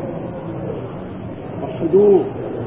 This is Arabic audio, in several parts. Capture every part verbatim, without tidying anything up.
الحدود.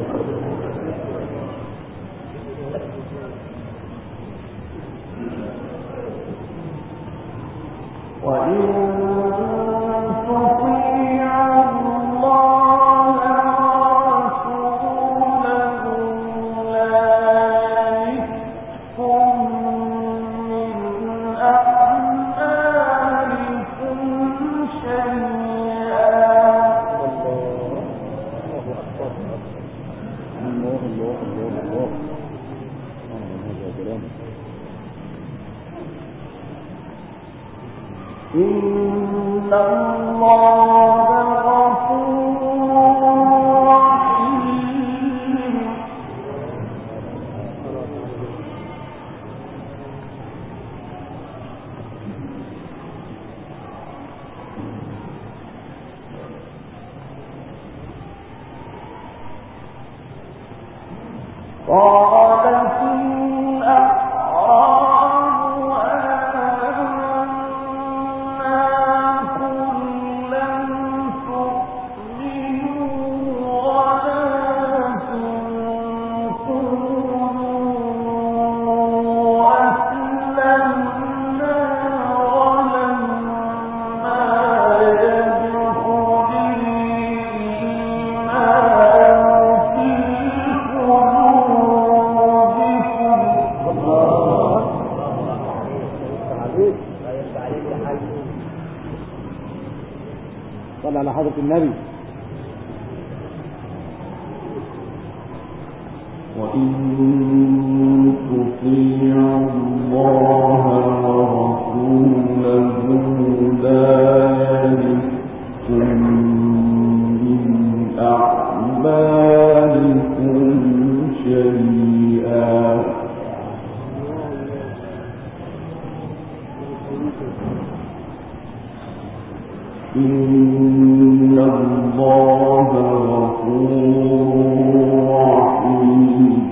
صلى على حضرة النبي. وإن تطيعوا الله ورسوله لا يلدكم من أعمالكم شيئا إن الله غفور رحيم.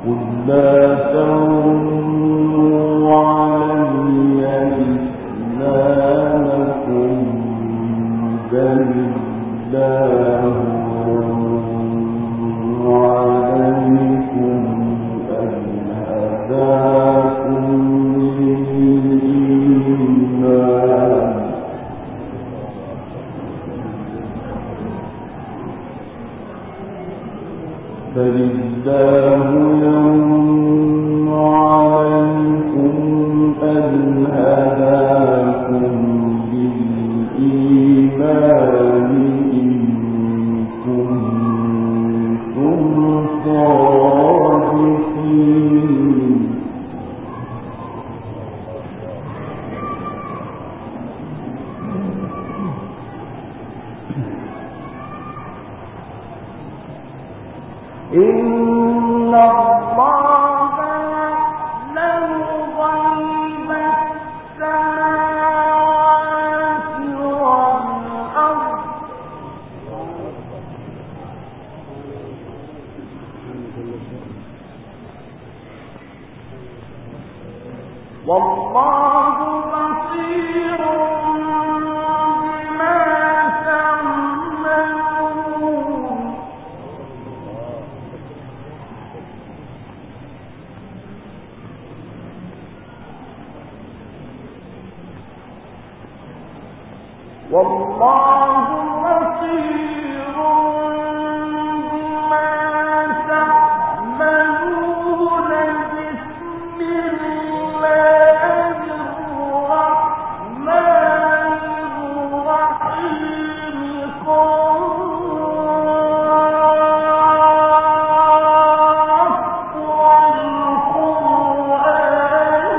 قل لا تمنوا علي إسلامكم بل الله عليكم أن هداكم للإيمان فلله يمن عليكم أن هداكم للإيمان إن كنتم صادقين إن الله يعلم غيب السماوات والأرض والله بصير بما تعملون والله بصير بما تعملون بسم الله الرحمن الرحيم قاف والقرآن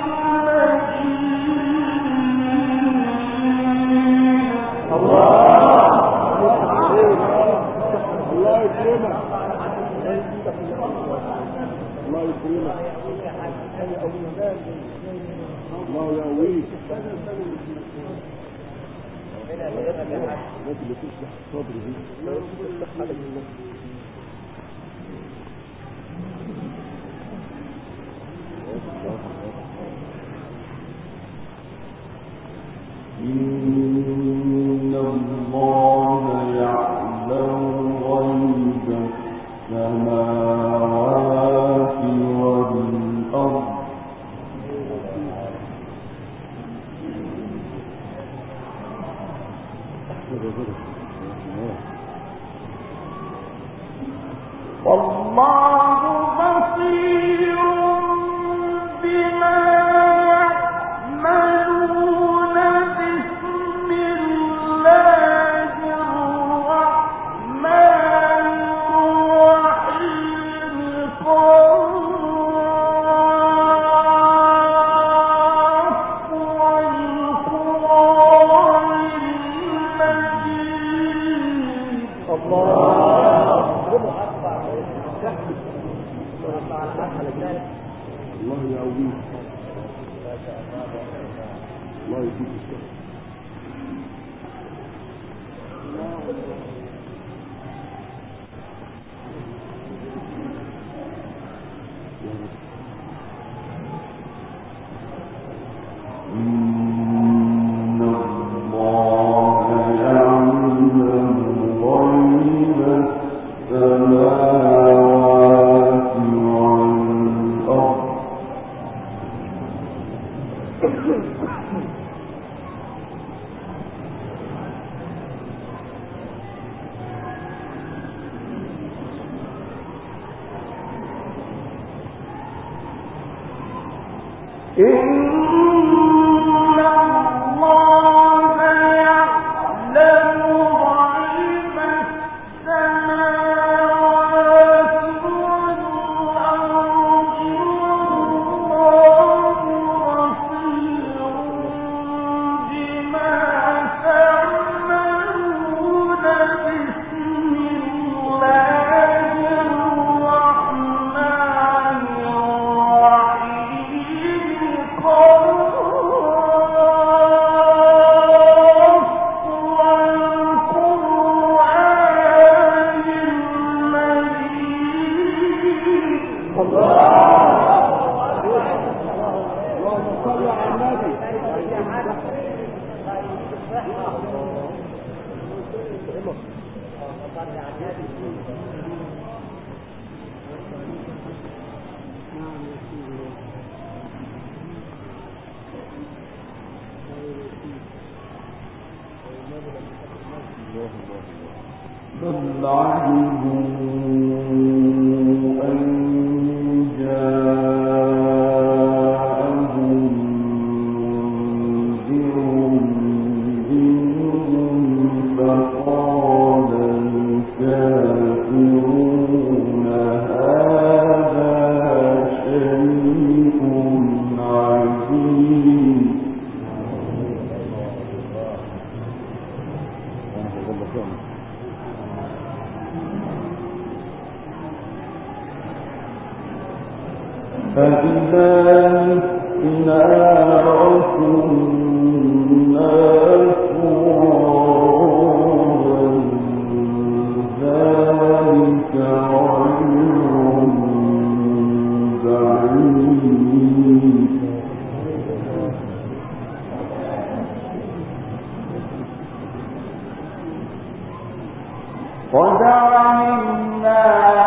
المجيد الله يكرمك الله يكرمك الله يقويك الناس اللي تشرح الصدر دي إن الله يعلم غيب السماوات والأرض والله بصير بما يعملون بسم الله الرحمن الرحيم قاف والقرآن المجيد الله يقويك الله يديك الشكر إن الله يعلم غيب السماوات والأرض إن الله يعلم غيب السماوات والأرض والله بصير بما تعملون بسم الله الرحمن الرحيم قاف صل على النبي. بل عجبوا أن جاءهم منذر منهم فقال الكافرون هذا شيء عجيب. فإذا متنا وكنا ترابا ذلك رجل بعيد. قد علمنا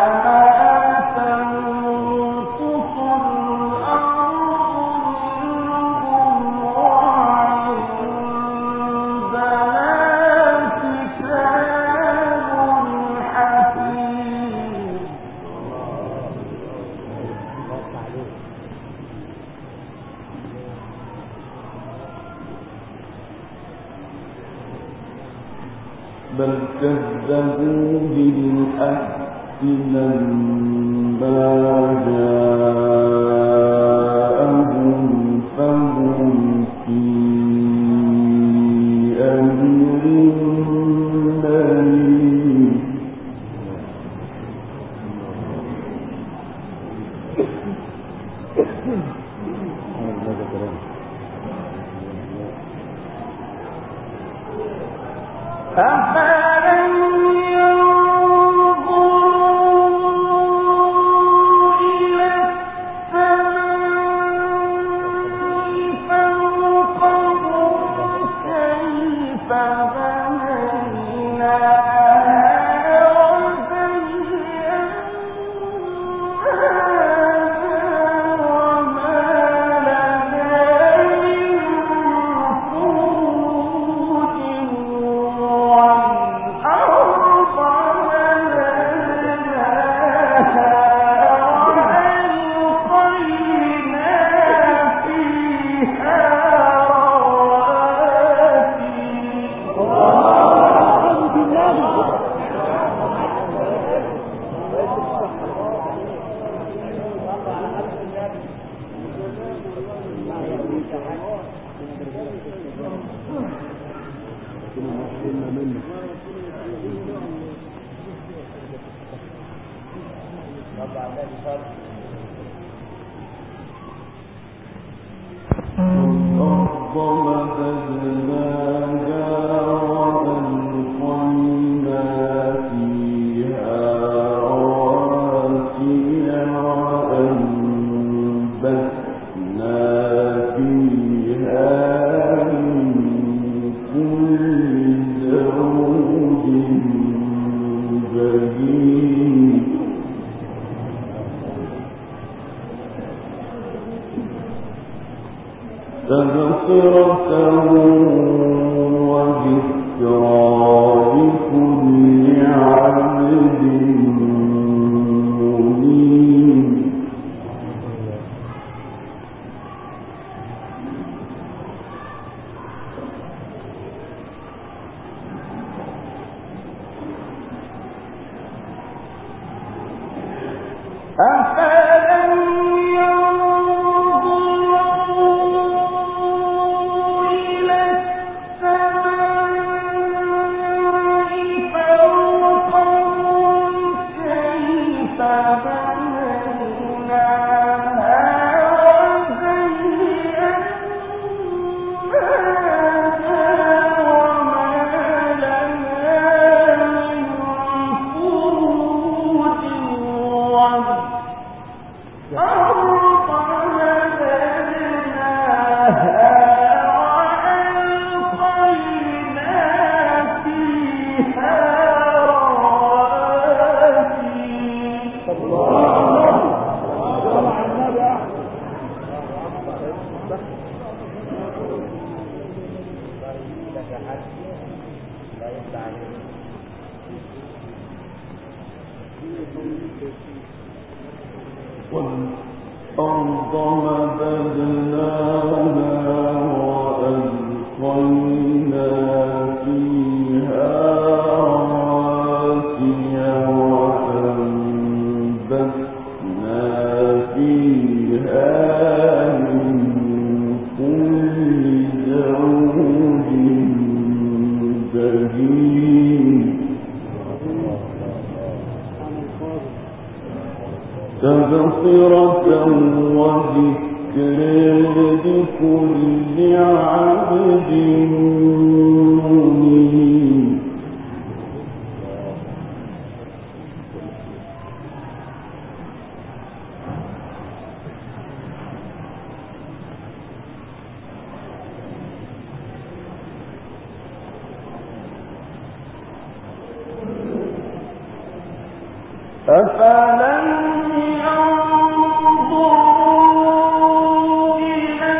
بل كذبوا بالحق لما جاءهم فهم في أمر مريض. أفلم ينظروا إلى السماء فوقهم كيف بنيناها وزيناها وما لنا من فروج والأرض مددناها وألقينا فيها والأرض مددناها وألقينا فيها رواسي وأنبتنا فيها من كل زوج بهيج. تذكرة وذكرى لكل عبد منيب. أفلم والأرض مددناها وألقينا فيها رواسي وأنبتنا فيها من كل زوج بهيج تبصرة وذكر لكل عبد منيب أفلم ينظروا إلى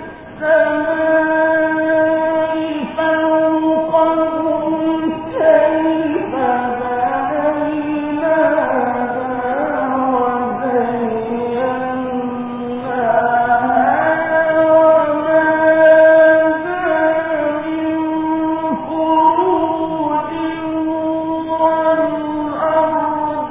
السماء فوقهم كيف بنيناها وزيناها وما لها من فروج والأرض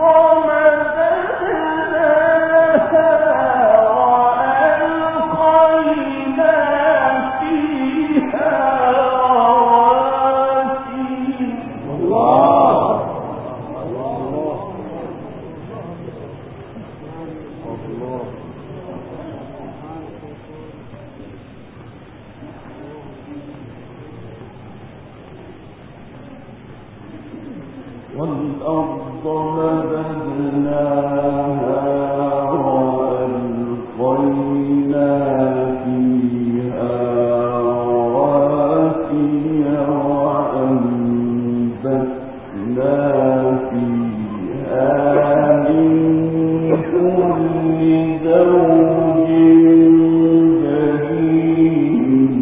والأرض مددناها وألقينا فيها رواسي وأنبتنا فيها من كل زوج بهيج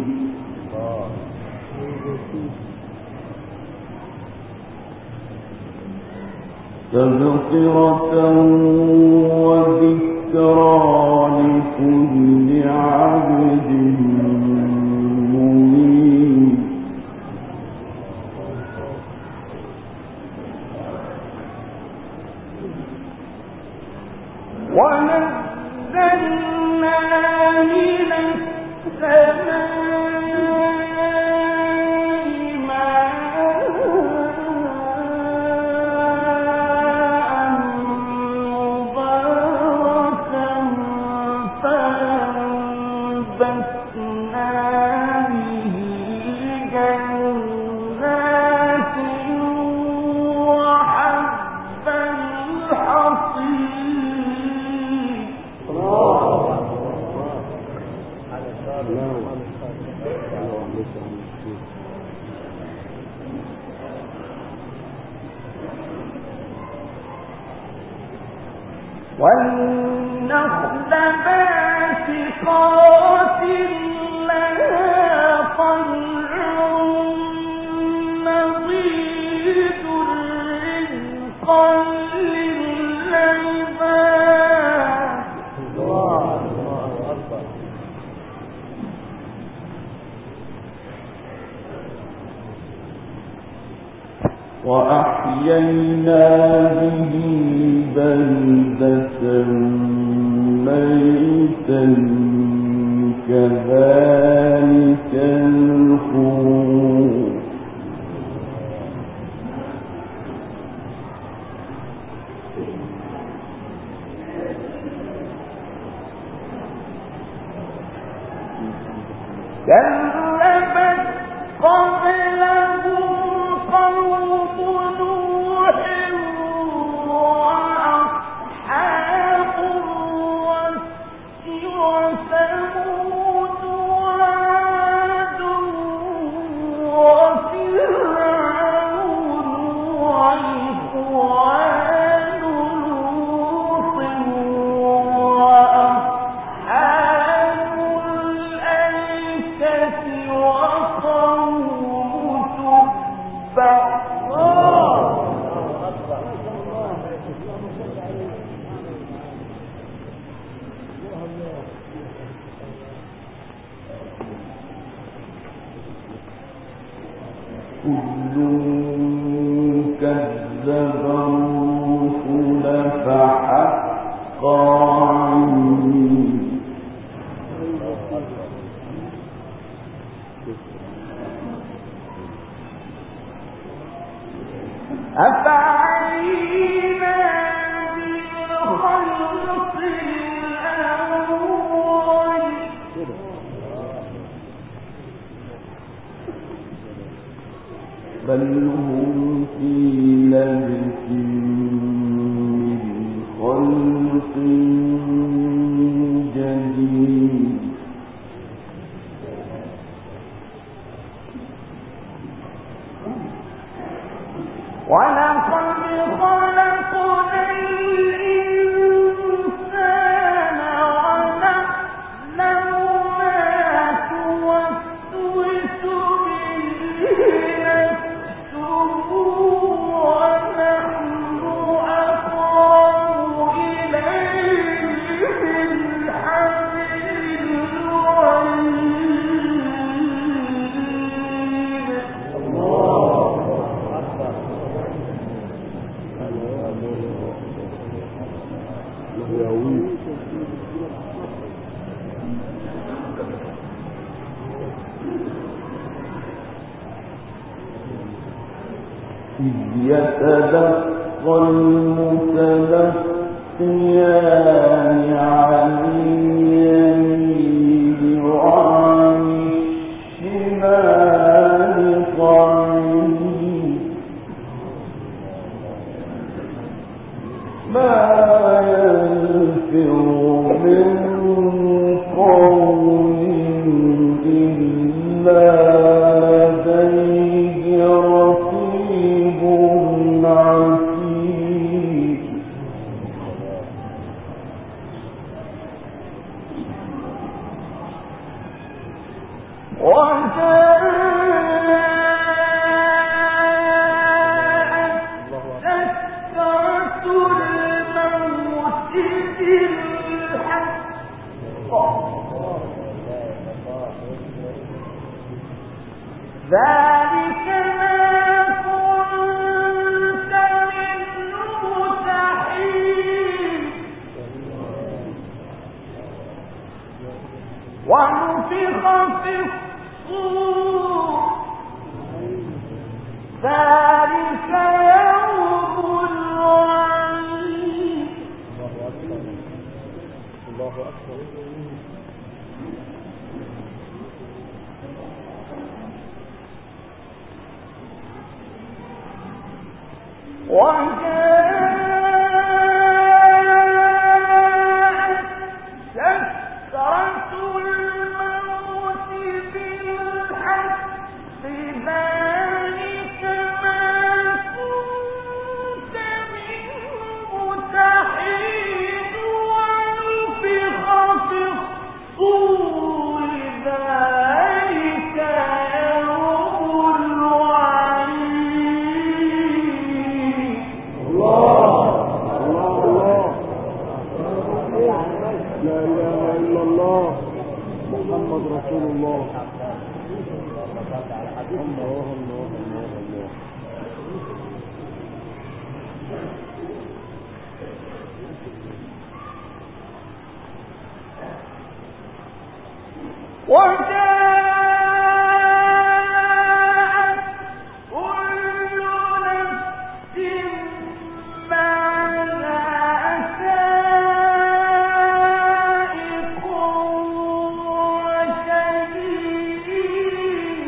تبصرة وذكرى لكل عبد منيب ونزلنا من السماء ماء مباركا فأنبتنا به جنات وحب الحصيد والنخل باسقات لها طلع نضيد رزقا للعباد وأحيينا به بلدة ميتا كذلك الخروج كذبت قبلهم قوم نوح وأصحاب الرس وثمود وعاد وفرعون وإخوان لوط وأصحاب الأيكة كل كذب الرسل فحق وعيد أفعينا بالخلق الأول بل هم في لبس من خلق جديد ولقد خلقنا الإنسان ونعلم ما توسوس به نفسه ونحن أقرب إليه من حبل الوريد. إذ يتلقى المتلقيان عن اليمين وعن الشمال قعيد ما يلفظ من قول إلا لديه رقيب عتيد. ذلك ما كنت منه تحيد ونفخ في الصور ذلك يوم الوعيد. الله أكبر. وجاءت سكرة الموت بالحق ذلك ما كنت منه تحيد ونفخ في الصور ذلك يوم الوعيد. لا إله إلا الله محمد رسول الله. الله الله الله الله. وجاءت كل نفس معها سائق وشهيد.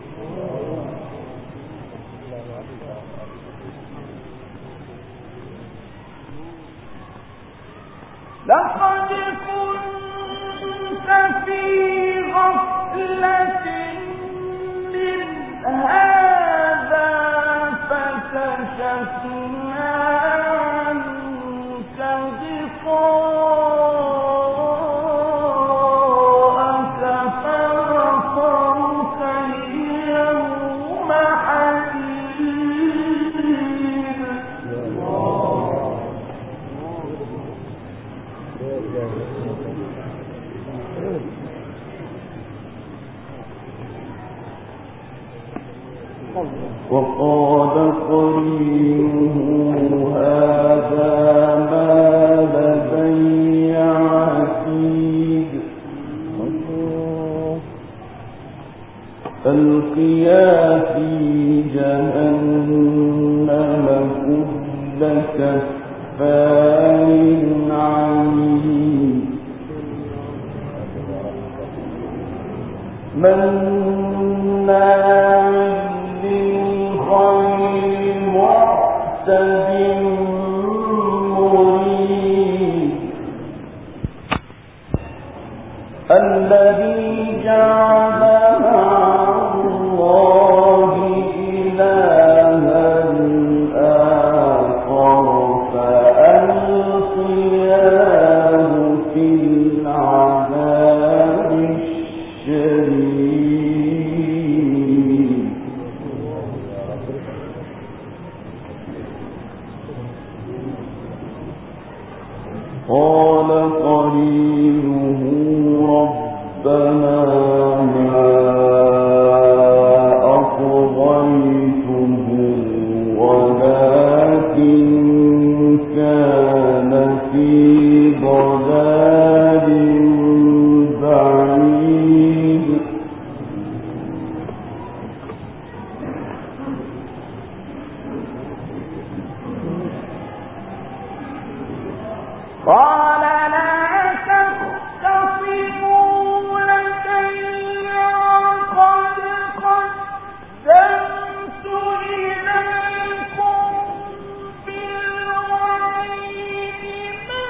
لقد كنت في غفلة من هذا فكشفنا عنك غطاءك فبصرك اليوم حديد. الله وقال قرينه هذا ما لدي عتيد ألقيا في جهنم كل كفار عنيد مناع للخير معتد مريب الذي جعل مع الله إلها آخر فألقياه في العذاب الشديد قال قرينه ربنا ما أطغيته ولكن كان في ضلال بعيد قال لا تختصموا لدي وقد قدمت إليكم بالوعيد ما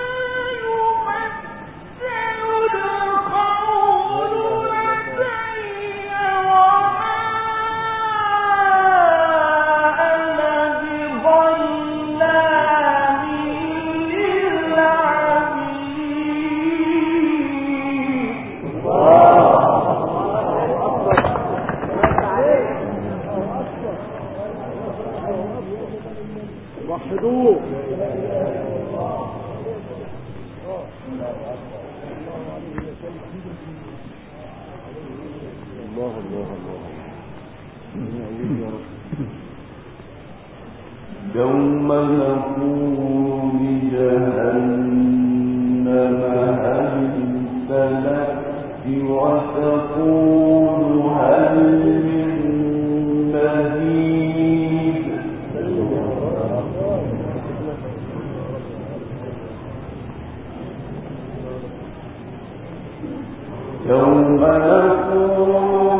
يمثل القول لدي وما أنا بظلام وحدوه الله الله الله يوم نقول لجهنم هل امتلأت وتقول هل من مزيد يوم نقول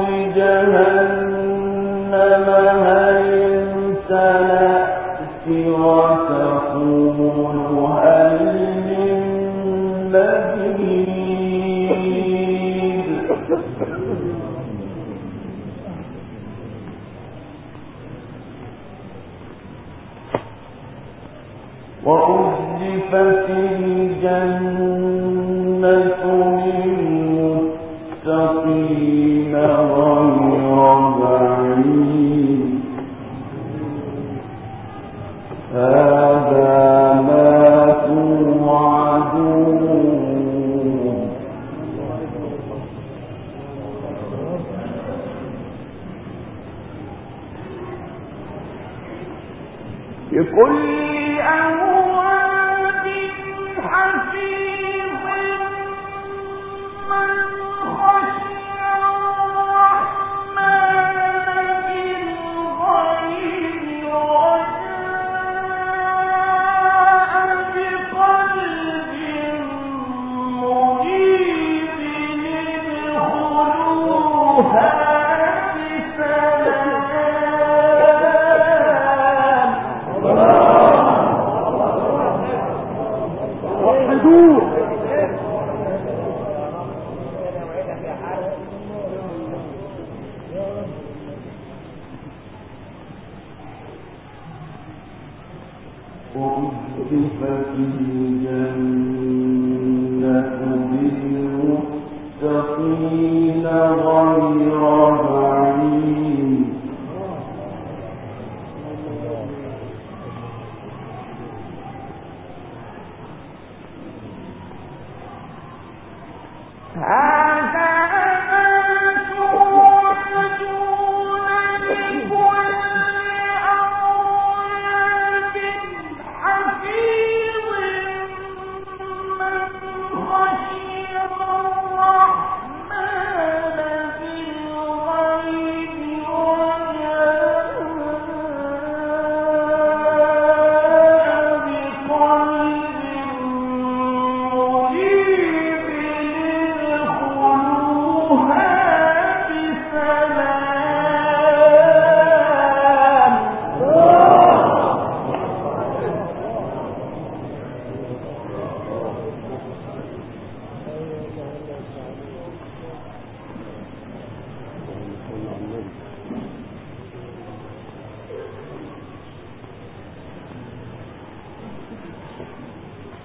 لجهنم هل امتلأت وتقول هل من مزيد وأزلفت الجنة للمتقين غير بعيد هذا ما توعدون بكل أواب حفيظ من خشي الرحمن بالغيب وجاء بقلب منيب ادخلوها وحدوه وأزلفت الجنة للمتقين غير بعيد هذا ما توعدون لكل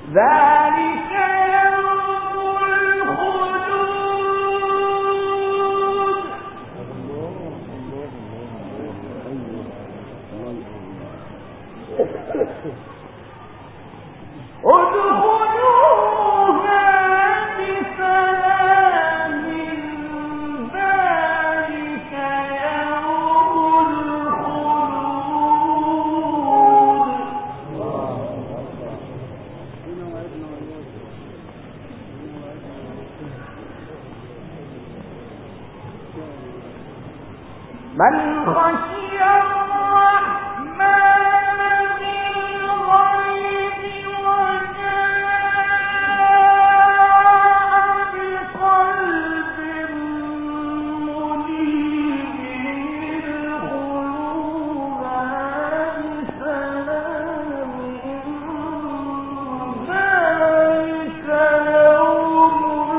ذلك يوم الخلود ادخلوها بسلام ذلك يوم الخلود من خشي الرحمن بالغيب وجاء بقلب منيب ادخلوها بسلام ذلك يوم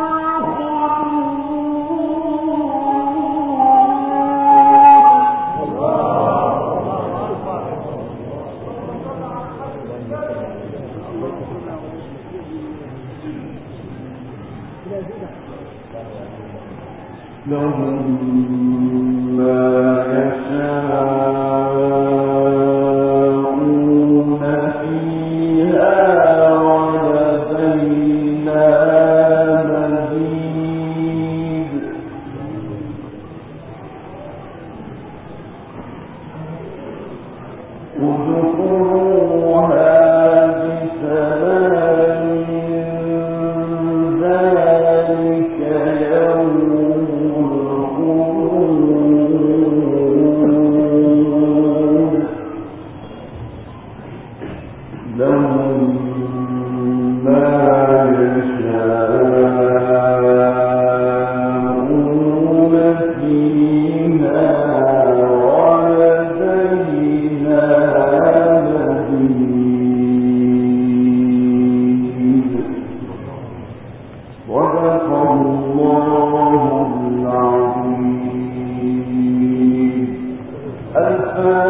لهم ما يشاءون فيها ولدينا مزيد ادخلوها بسلام ذلك يوم الخلود لهم ما يشاءون فيها ولدينا مزيد صدق الله العظيم. الفاتحة.